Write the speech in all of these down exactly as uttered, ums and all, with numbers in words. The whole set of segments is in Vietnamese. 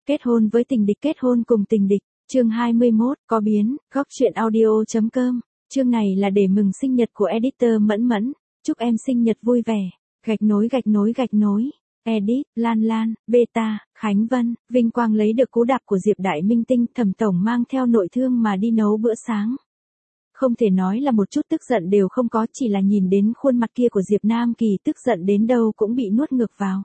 Kết hôn với tình địch, kết hôn cùng tình địch, chương hai mươi mốt, có biến, góc truyện audio.com, chương này là để mừng sinh nhật của editor Mẫn Mẫn, chúc em sinh nhật vui vẻ, gạch nối gạch nối gạch nối, edit, Lan Lan, Beta, Khánh Vân, vinh quang lấy được cú đạp của Diệp Đại Minh Tinh, Thẩm Tổng mang theo nội thương mà đi nấu bữa sáng. Không thể nói là một chút tức giận đều không có, chỉ là nhìn đến khuôn mặt kia của Diệp Nam Kỳ tức giận đến đâu cũng bị nuốt ngược vào.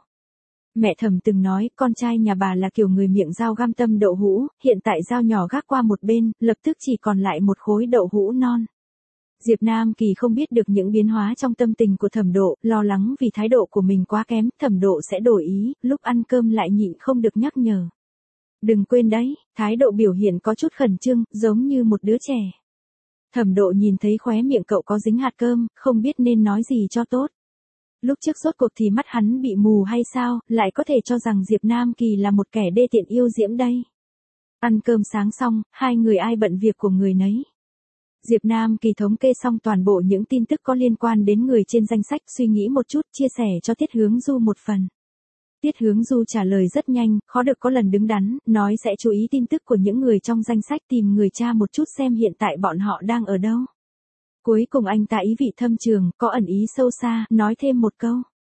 Mẹ Thẩm từng nói, con trai nhà bà là kiểu người miệng dao găm tâm đậu hũ, hiện tại dao nhỏ gác qua một bên, lập tức chỉ còn lại một khối đậu hũ non. Diệp Nam Kỳ không biết được những biến hóa trong tâm tình của Thẩm Độ, lo lắng vì thái độ của mình quá kém, Thẩm Độ sẽ đổi ý, lúc ăn cơm lại nhịn không được nhắc nhở. Đừng quên đấy, thái độ biểu hiện có chút khẩn trương, giống như một đứa trẻ. Thẩm Độ nhìn thấy khóe miệng cậu có dính hạt cơm, không biết nên nói gì cho tốt. Lúc trước rốt cuộc thì mắt hắn bị mù hay sao, lại có thể cho rằng Diệp Nam Kỳ là một kẻ đê tiện yêu diễm đây. Ăn cơm sáng xong, hai người ai bận việc của người nấy. Diệp Nam Kỳ thống kê xong toàn bộ những tin tức có liên quan đến người trên danh sách, suy nghĩ một chút, chia sẻ cho Tiết Hướng Du một phần. Tiết Hướng Du trả lời rất nhanh, khó được có lần đứng đắn, nói sẽ chú ý tin tức của những người trong danh sách, tìm người tra một chút xem hiện tại bọn họ đang ở đâu. Cuối cùng anh ta ý vị thâm trường, có ẩn ý sâu xa, nói thêm một câu.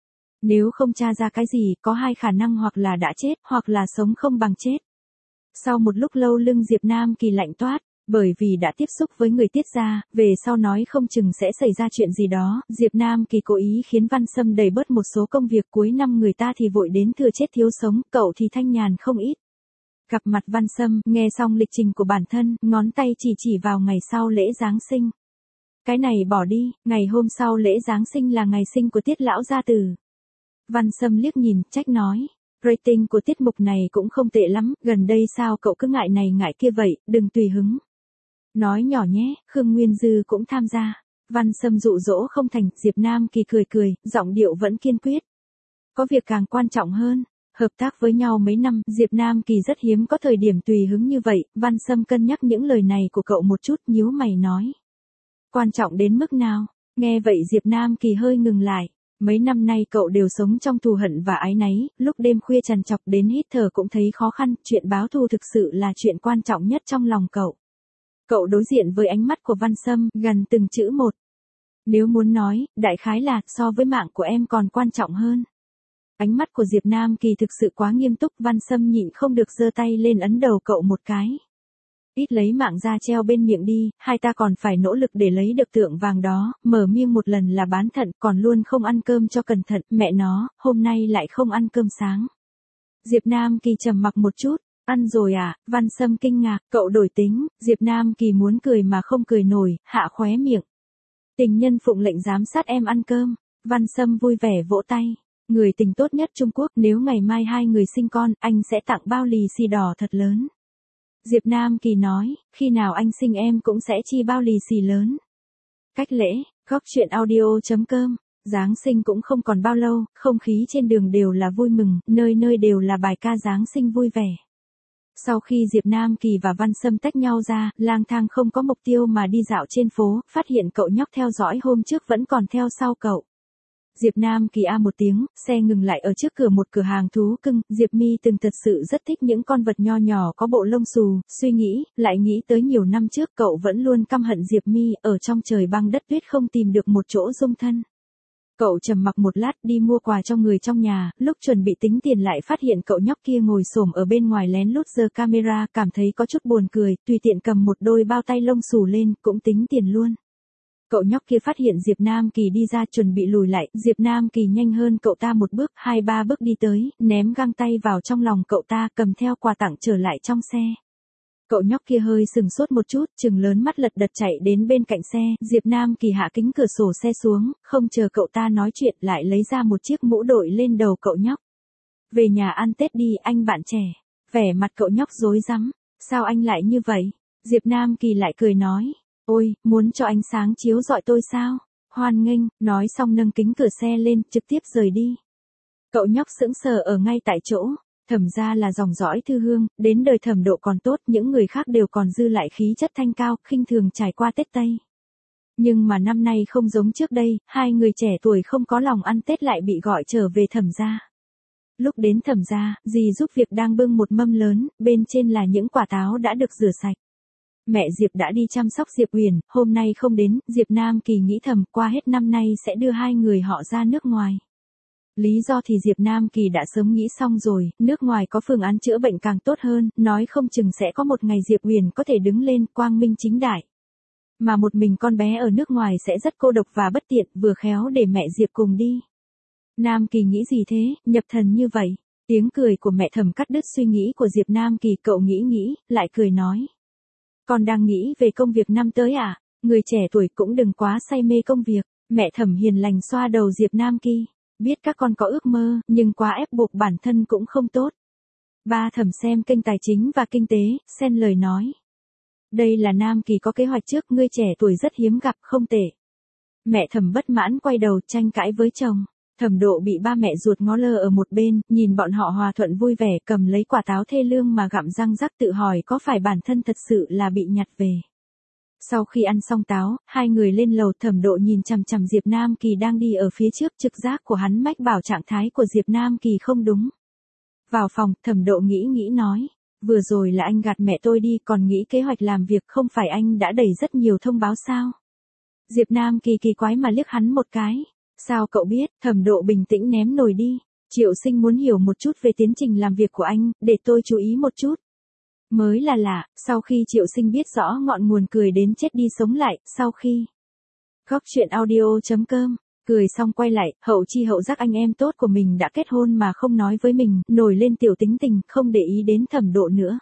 Nếu không tra ra cái gì, có hai khả năng, hoặc là đã chết, hoặc là sống không bằng chết. Sau một lúc lâu lưng Diệp Nam Kỳ lạnh toát, bởi vì đã tiếp xúc với người Tiết gia, về sau nói không chừng sẽ xảy ra chuyện gì đó, Diệp Nam Kỳ cố ý khiến Văn Sâm đẩy bớt một số công việc, cuối năm người ta thì vội đến thừa chết thiếu sống, cậu thì thanh nhàn không ít. Gặp mặt Văn Sâm, nghe xong lịch trình của bản thân, ngón tay chỉ chỉ vào ngày sau lễ Giáng sinh. Cái này bỏ đi, ngày hôm sau lễ Giáng sinh là ngày sinh của Tiết lão gia tử. Văn Sâm liếc nhìn, trách nói. Rating của tiết mục này cũng không tệ lắm, gần đây sao cậu cứ ngại này ngại kia vậy, đừng tùy hứng. Nói nhỏ nhé, Khương Nguyên Dư cũng tham gia. Văn Sâm dụ dỗ không thành, Diệp Nam Kỳ cười cười, giọng điệu vẫn kiên quyết. Có việc càng quan trọng hơn. Hợp tác với nhau mấy năm, Diệp Nam Kỳ rất hiếm có thời điểm tùy hứng như vậy, Văn Sâm cân nhắc những lời này của cậu một chút, nhíu mày nói. Quan trọng đến mức nào? Nghe vậy Diệp Nam Kỳ hơi ngừng lại. Mấy năm nay cậu đều sống trong thù hận và áy náy, lúc đêm khuya trằn trọc đến hít thở cũng thấy khó khăn, chuyện báo thù thực sự là chuyện quan trọng nhất trong lòng cậu. Cậu đối diện với ánh mắt của Văn Sâm, gần từng chữ một. Nếu muốn nói, đại khái là, so với mạng của em còn quan trọng hơn. Ánh mắt của Diệp Nam Kỳ thực sự quá nghiêm túc, Văn Sâm nhịn không được giơ tay lên ấn đầu cậu một cái. Ít lấy mạng ra treo bên miệng đi, hai ta còn phải nỗ lực để lấy được tượng vàng đó, mở miệng một lần là bán thận, còn luôn không ăn cơm cho cẩn thận, mẹ nó, hôm nay lại không ăn cơm sáng. Diệp Nam Kỳ trầm mặc một chút, ăn rồi à, Văn Sâm kinh ngạc, cậu đổi tính, Diệp Nam Kỳ muốn cười mà không cười nổi, hạ khóe miệng. Tình nhân phụng lệnh giám sát em ăn cơm, Văn Sâm vui vẻ vỗ tay, người tình tốt nhất Trung Quốc, nếu ngày mai hai người sinh con, anh sẽ tặng bao lì xì đỏ thật lớn. Diệp Nam Kỳ nói, khi nào anh sinh em cũng sẽ chi bao lì xì lớn. Cách lễ, góc truyện audio.com, Giáng sinh cũng không còn bao lâu, không khí trên đường đều là vui mừng, nơi nơi đều là bài ca Giáng sinh vui vẻ. Sau khi Diệp Nam Kỳ và Văn Sâm tách nhau ra, lang thang không có mục tiêu mà đi dạo trên phố, phát hiện cậu nhóc theo dõi hôm trước vẫn còn theo sau cậu. Diệp Nam Kỳ a một tiếng, xe ngừng lại ở trước cửa một cửa hàng thú cưng, Diệp Mi từng thật sự rất thích những con vật nho nhỏ có bộ lông xù, suy nghĩ, lại nghĩ tới nhiều năm trước cậu vẫn luôn căm hận Diệp Mi, ở trong trời băng đất tuyết không tìm được một chỗ dung thân. Cậu trầm mặc một lát đi mua quà cho người trong nhà, lúc chuẩn bị tính tiền lại phát hiện cậu nhóc kia ngồi xổm ở bên ngoài lén lút giơ camera, cảm thấy có chút buồn cười, tùy tiện cầm một đôi bao tay lông xù lên, cũng tính tiền luôn. Cậu nhóc kia phát hiện Diệp Nam Kỳ đi ra chuẩn bị lùi lại, Diệp Nam Kỳ nhanh hơn cậu ta một bước, hai ba bước đi tới, ném găng tay vào trong lòng cậu ta, cầm theo quà tặng trở lại trong xe. Cậu nhóc kia hơi sừng sốt một chút, trừng lớn mắt lật đật chạy đến bên cạnh xe, Diệp Nam Kỳ hạ kính cửa sổ xe xuống, không chờ cậu ta nói chuyện lại lấy ra một chiếc mũ đội lên đầu cậu nhóc. Về nhà ăn Tết đi anh bạn trẻ, vẻ mặt cậu nhóc rối rắm, sao anh lại như vậy? Diệp Nam Kỳ lại cười nói. Ôi, muốn cho ánh sáng chiếu rọi tôi sao? Hoan nghênh, nói xong nâng kính cửa xe lên, trực tiếp rời đi. Cậu nhóc sững sờ ở ngay tại chỗ, Thẩm ra là dòng dõi thư hương, đến đời Thẩm Độ còn tốt, những người khác đều còn dư lại khí chất thanh cao, khinh thường trải qua Tết Tây. Nhưng mà năm nay không giống trước đây, hai người trẻ tuổi không có lòng ăn Tết lại bị gọi trở về Thẩm ra. Lúc đến Thẩm gia, dì giúp việc đang bưng một mâm lớn, bên trên là những quả táo đã được rửa sạch. Mẹ Diệp đã đi chăm sóc Diệp Uyển, hôm nay không đến, Diệp Nam Kỳ nghĩ thầm qua hết năm nay sẽ đưa hai người họ ra nước ngoài. Lý do thì Diệp Nam Kỳ đã sớm nghĩ xong rồi, nước ngoài có phương án chữa bệnh càng tốt hơn, nói không chừng sẽ có một ngày Diệp Uyển có thể đứng lên quang minh chính đại. Mà một mình con bé ở nước ngoài sẽ rất cô độc và bất tiện, vừa khéo để mẹ Diệp cùng đi. Nam Kỳ nghĩ gì thế, nhập thần như vậy. Tiếng cười của mẹ Thẩm cắt đứt suy nghĩ của Diệp Nam Kỳ, cậu nghĩ nghĩ, lại cười nói. Con đang nghĩ về công việc năm tới à, người trẻ tuổi cũng đừng quá say mê công việc. Mẹ Thẩm hiền lành xoa đầu Diệp Nam Kỳ. Biết các con có ước mơ, nhưng quá ép buộc bản thân cũng không tốt. Ba Thẩm xem kênh tài chính và kinh tế, xen lời nói. Đây là Nam Kỳ có kế hoạch trước, ngươi trẻ tuổi rất hiếm gặp, không tệ. Mẹ Thẩm bất mãn quay đầu tranh cãi với chồng. Thẩm Độ bị ba mẹ ruột ngó lơ ở một bên, nhìn bọn họ hòa thuận vui vẻ, cầm lấy quả táo thê lương mà gặm răng rắc, tự hỏi có phải bản thân thật sự là bị nhặt về. Sau khi ăn xong táo, hai người lên lầu, Thẩm Độ nhìn chằm chằm Diệp Nam Kỳ đang đi ở phía trước, trực giác của hắn mách bảo trạng thái của Diệp Nam Kỳ không đúng. Vào phòng, Thẩm Độ nghĩ nghĩ nói, vừa rồi là anh gạt mẹ tôi đi, còn nghĩ kế hoạch làm việc, không phải anh đã đẩy rất nhiều thông báo sao? Diệp Nam Kỳ kỳ quái mà liếc hắn một cái. Sao cậu biết? Thẩm Độ bình tĩnh ném nồi đi. Triệu Sinh muốn hiểu một chút về tiến trình làm việc của anh, để tôi chú ý một chút. Mới là lạ, sau khi Triệu Sinh biết rõ ngọn nguồn cười đến chết đi sống lại, sau khi Góc truyện audio chấm com, cười xong quay lại, hậu chi hậu giác anh em tốt của mình đã kết hôn mà không nói với mình, nổi lên tiểu tính tình, không để ý đến Thẩm Độ nữa.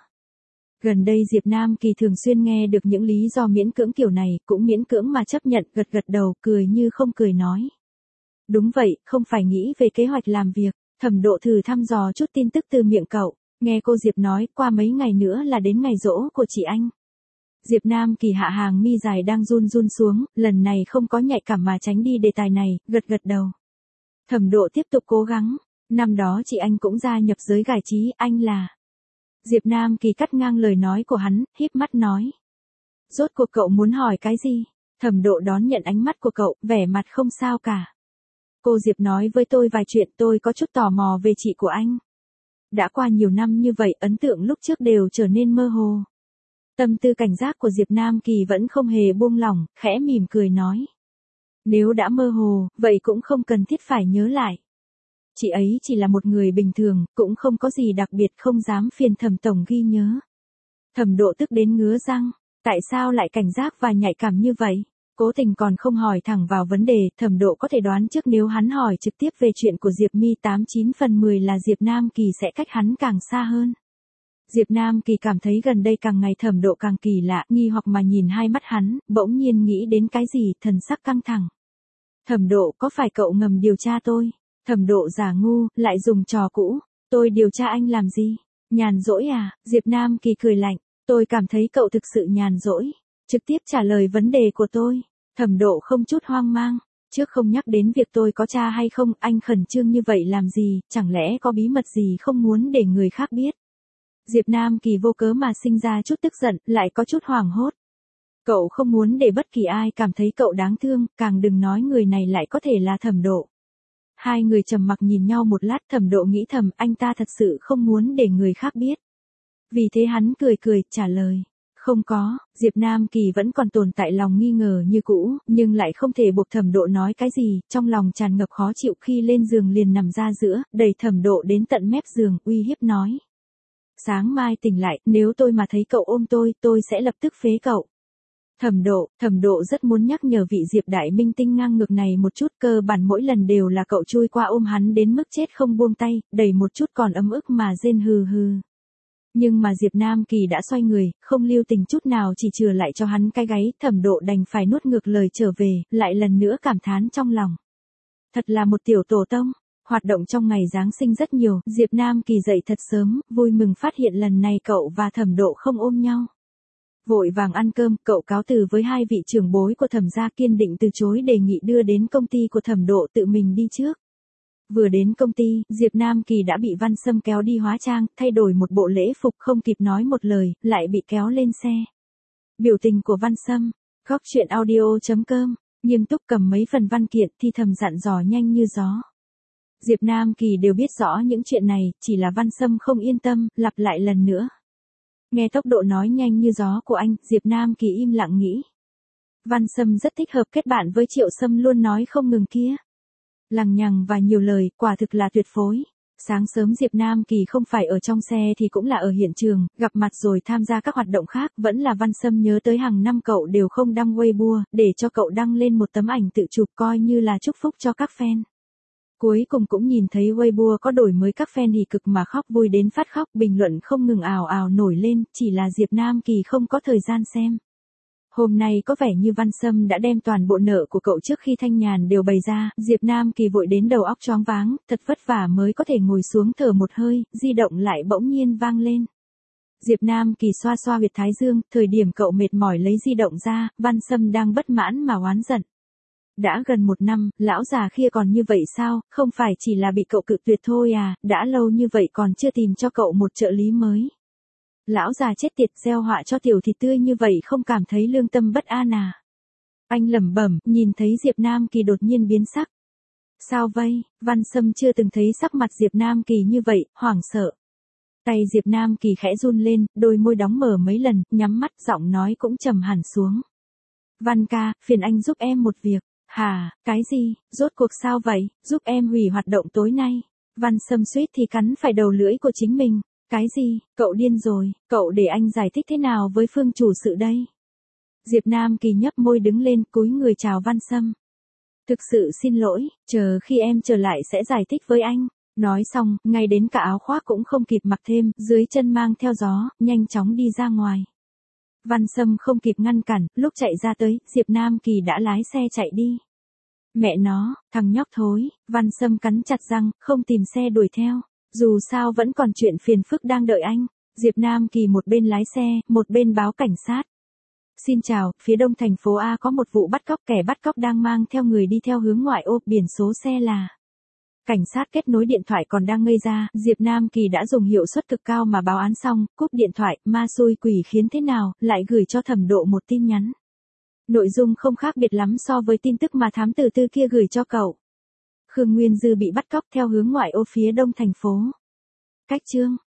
Gần đây Diệp Nam Kỳ thường xuyên nghe được những lý do miễn cưỡng kiểu này, cũng miễn cưỡng mà chấp nhận, gật gật đầu, cười như không cười nói. Đúng vậy, không phải nghĩ về kế hoạch làm việc. Thẩm Độ thử thăm dò chút tin tức từ miệng cậu. Nghe cô Diệp nói, qua mấy ngày nữa là đến ngày giỗ của chị anh. Diệp Nam Kỳ hạ hàng mi dài đang run run xuống, lần này không có nhạy cảm mà tránh đi đề tài này, gật gật đầu. Thẩm Độ tiếp tục cố gắng. Năm đó chị anh cũng gia nhập giới giải trí, anh là... Diệp Nam Kỳ cắt ngang lời nói của hắn, híp mắt nói. Rốt cuộc cậu muốn hỏi cái gì? Thẩm Độ đón nhận ánh mắt của cậu, vẻ mặt không sao cả. Cô Diệp nói với tôi vài chuyện, tôi có chút tò mò về chị của anh. Đã qua nhiều năm như vậy, ấn tượng lúc trước đều trở nên mơ hồ. Tâm tư cảnh giác của Diệp Nam Kỳ vẫn không hề buông lỏng, khẽ mỉm cười nói. Nếu đã mơ hồ, vậy cũng không cần thiết phải nhớ lại. Chị ấy chỉ là một người bình thường, cũng không có gì đặc biệt, không dám phiền Thẩm tổng ghi nhớ. Thẩm Độ tức đến ngứa răng, tại sao lại cảnh giác và nhạy cảm như vậy? Cố tình còn không hỏi thẳng vào vấn đề, Thẩm Độ có thể đoán trước nếu hắn hỏi trực tiếp về chuyện của Diệp Mi, tám chín phần mười là Diệp Nam Kỳ sẽ cách hắn càng xa hơn. Diệp Nam Kỳ cảm thấy gần đây càng ngày Thẩm Độ càng kỳ lạ, nghi hoặc mà nhìn hai mắt hắn, bỗng nhiên nghĩ đến cái gì, thần sắc căng thẳng. Thẩm Độ, có phải cậu ngầm điều tra tôi? Thẩm Độ giả ngu, lại dùng trò cũ. Tôi điều tra anh làm gì? Nhàn rỗi à? Diệp Nam Kỳ cười lạnh. Tôi cảm thấy cậu thực sự nhàn rỗi. Trực tiếp trả lời vấn đề của tôi. Thẩm Độ không chút hoang mang. Trước không nhắc đến việc tôi có tra hay không, anh khẩn trương như vậy làm gì, chẳng lẽ có bí mật gì không muốn để người khác biết. Diệp Nam Kỳ vô cớ mà sinh ra chút tức giận, lại có chút hoảng hốt. Cậu không muốn để bất kỳ ai cảm thấy cậu đáng thương, càng đừng nói người này lại có thể là Thẩm Độ. Hai người trầm mặc nhìn nhau một lát, Thẩm Độ nghĩ thầm, anh ta thật sự không muốn để người khác biết. Vì thế hắn cười cười, trả lời. Không có, Diệp Nam Kỳ vẫn còn tồn tại lòng nghi ngờ như cũ, nhưng lại không thể buộc Thẩm Độ nói cái gì, trong lòng tràn ngập khó chịu khi lên giường liền nằm ra giữa, đẩy Thẩm Độ đến tận mép giường, uy hiếp nói. Sáng mai tỉnh lại, nếu tôi mà thấy cậu ôm tôi, tôi sẽ lập tức phế cậu. Thẩm Độ, Thẩm Độ rất muốn nhắc nhở vị Diệp đại minh tinh ngang ngược này một chút, cơ bản mỗi lần đều là cậu chui qua ôm hắn đến mức chết không buông tay, đẩy một chút còn ấm ức mà rên hừ hừ. Nhưng mà Diệp Nam Kỳ đã xoay người, không lưu tình chút nào chỉ chừa lại cho hắn cái gáy, Thẩm Độ đành phải nuốt ngược lời trở về, lại lần nữa cảm thán trong lòng. Thật là một tiểu tổ tông, hoạt động trong ngày Giáng sinh rất nhiều, Diệp Nam Kỳ dậy thật sớm, vui mừng phát hiện lần này cậu và Thẩm Độ không ôm nhau. Vội vàng ăn cơm, cậu cáo từ với hai vị trưởng bối của Thẩm gia, kiên định từ chối đề nghị đưa đến công ty của Thẩm Độ, tự mình đi trước. Vừa đến công ty, Diệp Nam Kỳ đã bị Văn Sâm kéo đi hóa trang, thay đổi một bộ lễ phục, không kịp nói một lời, lại bị kéo lên xe. Biểu tình của Văn Sâm, Góc truyện audio chấm com, nghiêm túc cầm mấy phần văn kiện, thì thầm dặn dò nhanh như gió. Diệp Nam Kỳ đều biết rõ những chuyện này, chỉ là Văn Sâm không yên tâm, lặp lại lần nữa. Nghe tốc độ nói nhanh như gió của anh, Diệp Nam Kỳ im lặng nghĩ. Văn Sâm rất thích hợp kết bạn với Triệu Sâm luôn nói không ngừng kia. Lằng nhằng và nhiều lời, quả thực là tuyệt phối. Sáng sớm Diệp Nam Kỳ không phải ở trong xe thì cũng là ở hiện trường, gặp mặt rồi tham gia các hoạt động khác, vẫn là Văn Sâm nhớ tới hàng năm cậu đều không đăng Weibo, để cho cậu đăng lên một tấm ảnh tự chụp coi như là chúc phúc cho các fan. Cuối cùng cũng nhìn thấy Weibo có đổi mới, các fan hỉ cực mà khóc vui đến phát khóc, bình luận không ngừng ào ào nổi lên, chỉ là Diệp Nam Kỳ không có thời gian xem. Hôm nay có vẻ như Văn Sâm đã đem toàn bộ nợ của cậu trước khi thanh nhàn đều bày ra, Diệp Nam Kỳ vội đến đầu óc choáng váng, thật vất vả mới có thể ngồi xuống thở một hơi, di động lại bỗng nhiên vang lên. Diệp Nam Kỳ xoa xoa huyệt thái dương, thời điểm cậu mệt mỏi lấy di động ra, Văn Sâm đang bất mãn mà oán giận. Đã gần một năm, lão già kia còn như vậy sao, không phải chỉ là bị cậu cự tuyệt thôi à, đã lâu như vậy còn chưa tìm cho cậu một trợ lý mới. Lão già chết tiệt, gieo họa cho tiểu thịt tươi như vậy không cảm thấy lương tâm bất an à. Anh lẩm bẩm, nhìn thấy Diệp Nam Kỳ đột nhiên biến sắc. Sao vậy? Văn Sâm chưa từng thấy sắc mặt Diệp Nam Kỳ như vậy, hoảng sợ. Tay Diệp Nam Kỳ khẽ run lên, đôi môi đóng mở mấy lần, nhắm mắt, giọng nói cũng trầm hẳn xuống. Văn ca, phiền anh giúp em một việc. Hà, cái gì, rốt cuộc sao vậy, giúp em hủy hoạt động tối nay. Văn Sâm suýt thì cắn phải đầu lưỡi của chính mình. Cái gì, cậu điên rồi, cậu để anh giải thích thế nào với Phương chủ sự đây? Diệp Nam Kỳ nhấp môi đứng lên, cúi người chào Văn Sâm. Thực sự xin lỗi, chờ khi em trở lại sẽ giải thích với anh. Nói xong, ngay đến cả áo khoác cũng không kịp mặc thêm, dưới chân mang theo gió, nhanh chóng đi ra ngoài. Văn Sâm không kịp ngăn cản, lúc chạy ra tới, Diệp Nam Kỳ đã lái xe chạy đi. Mẹ nó, thằng nhóc thối, Văn Sâm cắn chặt răng, không tìm xe đuổi theo. Dù sao vẫn còn chuyện phiền phức đang đợi anh. Diệp Nam Kỳ một bên lái xe, một bên báo cảnh sát. Xin chào, phía đông thành phố A có một vụ bắt cóc, kẻ bắt cóc đang mang theo người đi theo hướng ngoại ô, biển số xe là. Cảnh sát kết nối điện thoại còn đang ngây ra, Diệp Nam Kỳ đã dùng hiệu suất cực cao mà báo án xong, cúp điện thoại, ma xui quỷ khiến thế nào, lại gửi cho Thẩm Độ một tin nhắn. Nội dung không khác biệt lắm so với tin tức mà thám tử tư kia gửi cho cậu. Khương Nguyên Dư bị bắt cóc theo hướng ngoại ô phía đông thành phố. Cách chương